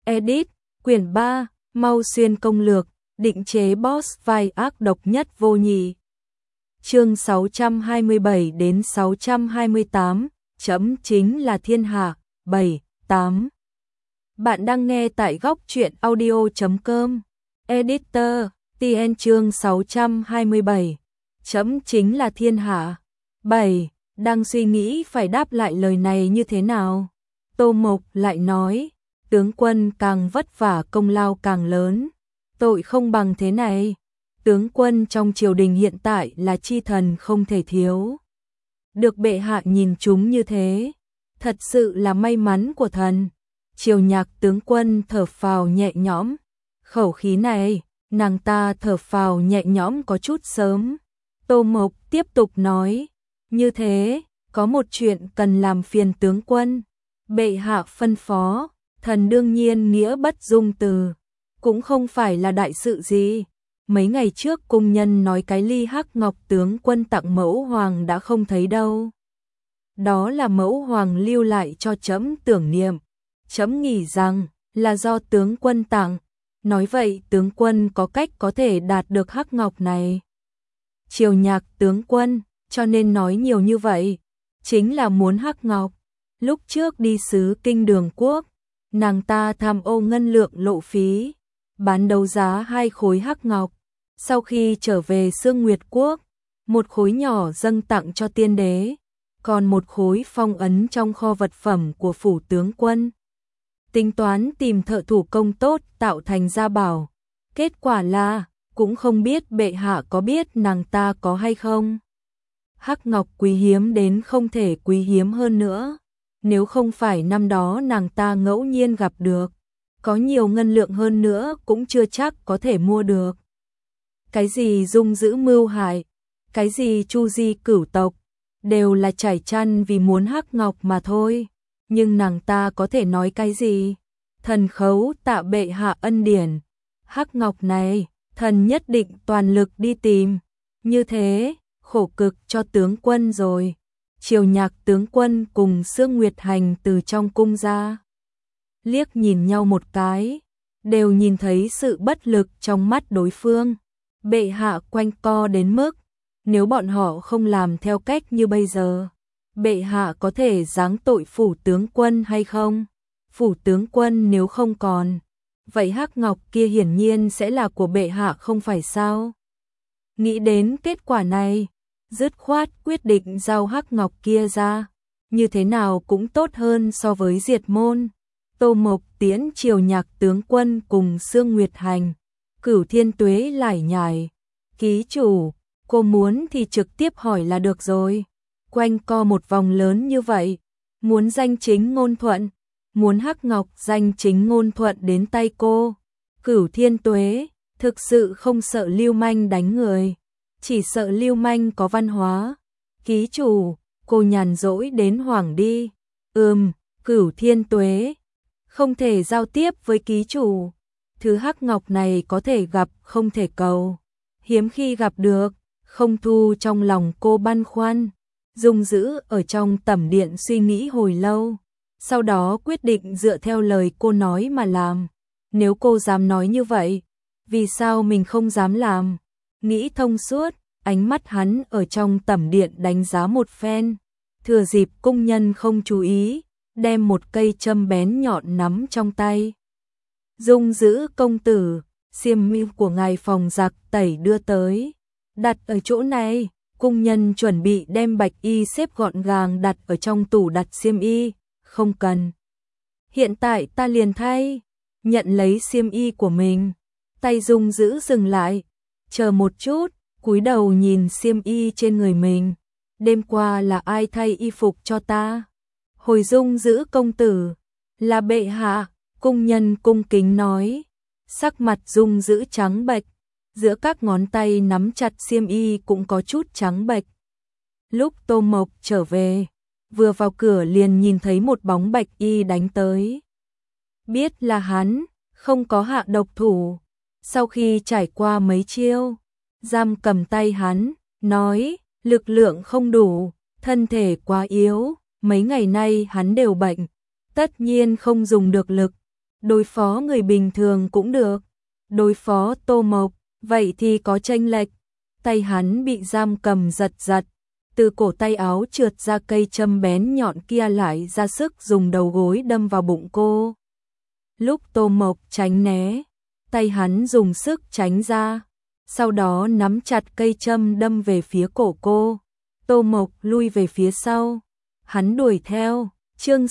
Edit, quyển 3, Mau Xuyên công lược, định chế boss vai ác độc nhất vô nhị. Chương 627 đến 628, chấm chính là thiên hạ, 7, 8. Bạn đang nghe tại góc truyện audio.com. Editor, TN chương 627, chấm chính là thiên hạ, 7, đang suy nghĩ phải đáp lại lời này như thế nào. Tô Mộc lại nói, tướng quân càng vất vả công lao càng lớn, tội không bằng thế này. Tướng quân trong triều đình hiện tại là chi thần không thể thiếu. Được bệ hạ nhìn chúng như thế, thật sự là may mắn của thần. Triều Nhạc tướng quân thở phào nhẹ nhõm. Khẩu khí này, nàng ta thở phào nhẹ nhõm có chút sớm. Tô Mộc tiếp tục nói, như thế, có một chuyện cần làm phiền tướng quân. Bệ hạ phân phó, thần đương nhiên nghĩa bất dung từ, cũng không phải là đại sự gì. Mấy ngày trước cung nhân nói cái ly hắc ngọc tướng quân tặng mẫu hoàng đã không thấy đâu. Đó là mẫu hoàng lưu lại cho trẫm tưởng niệm. Trẫm nghĩ rằng là do tướng quân tặng. Nói vậy tướng quân có cách có thể đạt được hắc ngọc này. Triều Nhạc tướng quân, cho nên nói nhiều như vậy, chính là muốn hắc ngọc. Lúc trước đi sứ Kinh Đường Quốc, nàng ta tham ô ngân lượng lộ phí, bán đấu giá 2 khối hắc ngọc. Sau khi trở về Sương Nguyệt Quốc, một khối nhỏ dâng tặng cho tiên đế, còn một khối phong ấn trong kho vật phẩm của phủ tướng quân. Tính toán tìm thợ thủ công tốt tạo thành gia bảo. Kết quả là, cũng không biết bệ hạ có biết nàng ta có hay không. Hắc ngọc quý hiếm đến không thể quý hiếm hơn nữa. Nếu không phải năm đó nàng ta ngẫu nhiên gặp được, có nhiều ngân lượng hơn nữa cũng chưa chắc có thể mua được. Cái gì dung giữ mưu hại, cái gì chu di cửu tộc, đều là chải chăn vì muốn hắc ngọc mà thôi. Nhưng nàng ta có thể nói cái gì? Thần khấu tạ bệ hạ ân điển. Hắc ngọc này, thần nhất định toàn lực đi tìm. Như thế, khổ cực cho tướng quân rồi. Triều Nhạc tướng quân cùng Sương Nguyệt Hành từ trong cung ra. Liếc nhìn nhau một cái, đều nhìn thấy sự bất lực trong mắt đối phương. Bệ hạ quanh co đến mức, nếu bọn họ không làm theo cách như bây giờ, bệ hạ có thể giáng tội phủ tướng quân hay không? Phủ tướng quân nếu không còn, vậy hắc ngọc kia hiển nhiên sẽ là của bệ hạ không phải sao? Nghĩ đến kết quả này, dứt khoát quyết định giao hắc ngọc kia ra, như thế nào cũng tốt hơn so với diệt môn. Tô Mộc tiễn Triều Nhạc tướng quân cùng Sương Nguyệt Hành. Cửu Thiên Tuế lải nhải, ký chủ, cô muốn thì trực tiếp hỏi là được rồi. Quanh co một vòng lớn như vậy, muốn danh chính ngôn thuận, muốn hắc ngọc danh chính ngôn thuận đến tay cô. Cửu Thiên Tuế thực sự không sợ lưu manh đánh người, chỉ sợ lưu manh có văn hóa. Ký chủ, cô nhàn rỗi đến hoảng đi. Cửu Thiên Tuế, không thể giao tiếp với ký chủ. Thứ hắc ngọc này có thể gặp không thể cầu, hiếm khi gặp được, không thu trong lòng cô băn khoăn. Dung giữ ở trong tẩm điện suy nghĩ hồi lâu, sau đó quyết định dựa theo lời cô nói mà làm. Nếu cô dám nói như vậy, vì sao mình không dám làm? Nghĩ thông suốt, ánh mắt hắn ở trong tẩm điện đánh giá một phen, thừa dịp cung nhân không chú ý, đem một cây châm bén nhọn nắm trong tay. Dung giữ công tử, xiêm y của ngài phòng giặc tẩy đưa tới, đặt ở chỗ này. Cung nhân chuẩn bị đem bạch y xếp gọn gàng đặt ở trong tủ đặt xiêm y. Không cần, hiện tại ta liền thay. Nhận lấy xiêm y của mình, tay Dung giữ dừng lại, chờ một chút, cúi đầu nhìn xiêm y trên người mình. Đêm qua là ai thay y phục cho ta? Hồi Dung giữ công tử, là bệ hạ. Cung nhân cung kính nói. Sắc mặt Dung giữ trắng bệch, giữa các ngón tay nắm chặt xiêm y cũng có chút trắng bệch. Lúc Tô Mộc trở về, vừa vào cửa liền nhìn thấy một bóng bạch y đánh tới. Biết là hắn, không có hạ độc thủ. Sau khi trải qua mấy chiêu, giam cầm tay hắn, nói, lực lượng không đủ, thân thể quá yếu, mấy ngày nay hắn đều bệnh, tất nhiên không dùng được lực. đối phó người bình thường cũng được, đối phó Tô Mộc, vậy thì có chênh lệch. Tay hắn bị giam cầm giật giật, từ cổ tay áo trượt ra cây châm bén nhọn kia lại ra sức dùng đầu gối đâm vào bụng cô. Lúc Tô Mộc tránh né, tay hắn dùng sức tránh ra, sau đó nắm chặt cây châm đâm về phía cổ cô. Tô Mộc lui về phía sau, hắn đuổi theo. Chương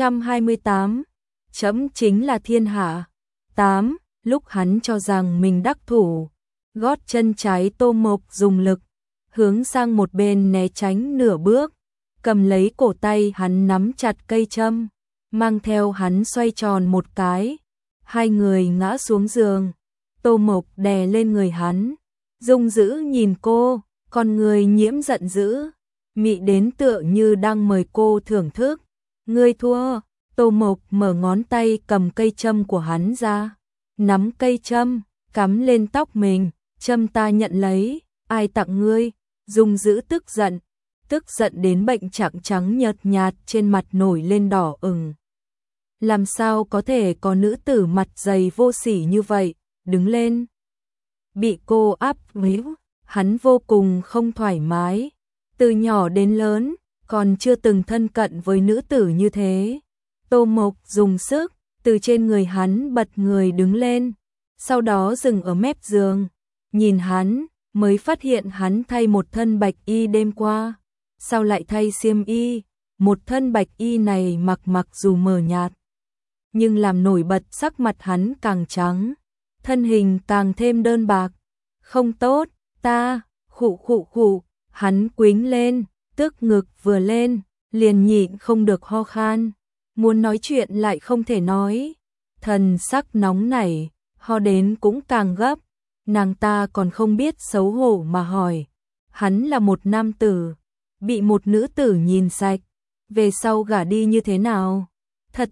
628, chấm chính là thiên hạ. 8. Lúc hắn cho rằng mình đắc thủ, gót chân trái Tô Mộc dùng lực, hướng sang một bên né tránh nửa bước, cầm lấy cổ tay hắn nắm chặt cây châm, mang theo hắn xoay tròn một cái. Hai người ngã xuống giường, Tô Mộc đè lên người hắn. Dung Dữ nhìn cô, con người nhiễm giận dữ, mị đến tựa như đang mời cô thưởng thức. Ngươi thua. Tô Mộc mở ngón tay cầm cây châm của hắn ra, nắm cây châm, cắm lên tóc mình. Châm ta nhận lấy, ai tặng ngươi? Dung Dữ tức giận đến bệnh trạng trắng nhợt nhạt trên mặt nổi lên đỏ ửng. Làm sao có thể có nữ tử mặt dày vô sỉ như vậy, đứng lên. Bị cô áp víu, hắn vô cùng không thoải mái. Từ nhỏ đến lớn, còn chưa từng thân cận với nữ tử như thế. Tô Mộc dùng sức, từ trên người hắn bật người đứng lên, sau đó dừng ở mép giường. Nhìn hắn, mới phát hiện hắn thay một thân bạch y đêm qua. Sao lại thay xiêm y? Một thân bạch y này mặc dù mờ nhạt, nhưng làm nổi bật sắc mặt hắn càng trắng, thân hình càng thêm đơn bạc. Không tốt, ta, khụ, hắn quĩnh lên, tức ngực vừa lên, liền nhịn không được ho khan, muốn nói chuyện lại không thể nói. Thần sắc nóng nảy, ho đến cũng càng gấp, nàng ta còn không biết xấu hổ mà hỏi. Hắn là một nam tử, bị một nữ tử nhìn sạch, về sau gả đi như thế nào? Thật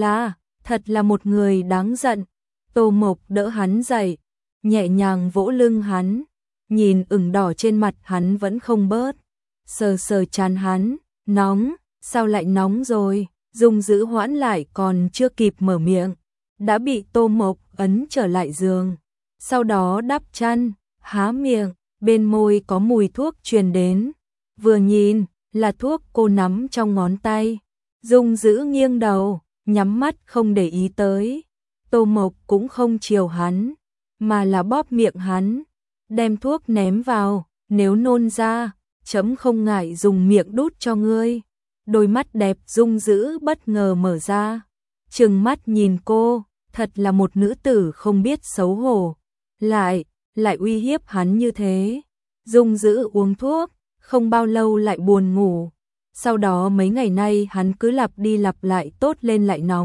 là một người đáng giận. Tô Mộc đỡ hắn dậy, nhẹ nhàng vỗ lưng hắn, nhìn ửng đỏ trên mặt hắn vẫn không bớt, sờ trán hắn, nóng, sao lại nóng rồi? Dung Dữ hoãn lại còn chưa kịp mở miệng, đã bị Tô Mộc ấn trở lại giường, sau đó đắp chăn, há miệng, bên môi có mùi thuốc truyền đến, vừa nhìn là thuốc cô nắm trong ngón tay. Dung Dữ nghiêng đầu, nhắm mắt không để ý tới. Tô Mộc cũng không chiều hắn, mà là bóp miệng hắn, đem thuốc ném vào, nếu nôn ra, chấm không ngại dùng miệng đút cho ngươi. Đôi mắt đẹp Dung Dữ bất ngờ mở ra, trừng mắt nhìn cô, thật là một nữ tử không biết xấu hổ, lại uy hiếp hắn như thế. Dung Dữ uống thuốc, không bao lâu lại buồn ngủ. Sau đó mấy ngày nay hắn cứ lặp đi lặp lại tốt lên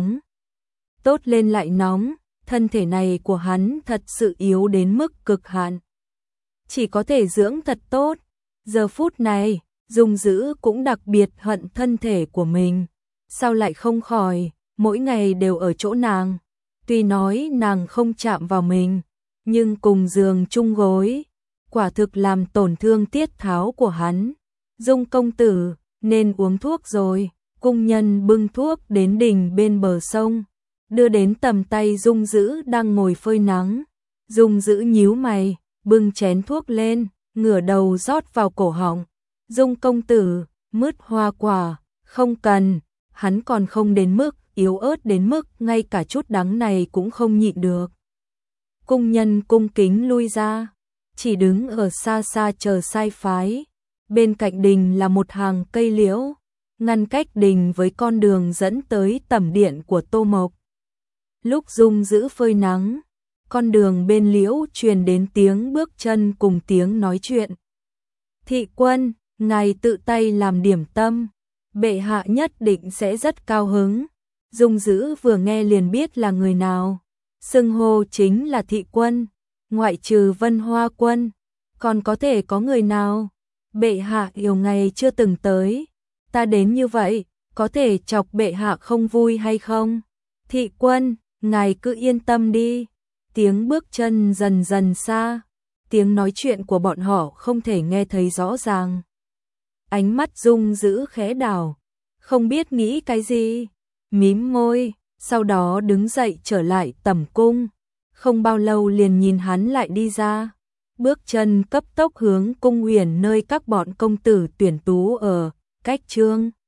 lại nóng, thân thể này của hắn thật sự yếu đến mức cực hạn, chỉ có thể dưỡng thật tốt. Giờ phút này, Dung Dữ cũng đặc biệt hận thân thể của mình, sao lại không khỏi, mỗi ngày đều ở chỗ nàng. Tuy nói nàng không chạm vào mình, nhưng cùng giường chung gối, quả thực làm tổn thương tiết tháo của hắn. Dung công tử, nên uống thuốc rồi. Cung nhân bưng thuốc đến đình bên bờ sông, đưa đến tầm tay Dung Dữ đang ngồi phơi nắng. Dung Dữ nhíu mày, bưng chén thuốc lên, ngửa đầu rót vào cổ họng. Dung công tử, mứt hoa quả, không cần. Hắn còn không đến mức yếu ớt đến mức ngay cả chút đắng này cũng không nhịn được. Cung nhân cung kính lui ra, chỉ đứng ở xa xa chờ sai phái. Bên cạnh đình là một hàng cây liễu, ngăn cách đình với con đường dẫn tới tẩm điện của Tô Mộc. Lúc Dung Dữ phơi nắng, con đường bên liễu truyền đến tiếng bước chân cùng tiếng nói chuyện. Thị quân, ngài tự tay làm điểm tâm, bệ hạ nhất định sẽ rất cao hứng. Dung Dữ vừa nghe liền biết là người nào, xưng hô chính là thị quân, ngoại trừ Vân Hoa Quân, còn có thể có người nào? Bệ hạ nhiều ngày chưa từng tới, ta đến như vậy, có thể chọc bệ hạ không vui hay không? Thị quân, ngài cứ yên tâm đi. Tiếng bước chân dần dần xa, tiếng nói chuyện của bọn họ không thể nghe thấy rõ ràng. Ánh mắt Dung Dữ khẽ đảo, không biết nghĩ cái gì, mím môi, sau đó đứng dậy trở lại tẩm cung. Không bao lâu liền nhìn hắn lại đi ra, bước chân cấp tốc hướng cung huyền nơi các bọn công tử tuyển tú ở, cách Trương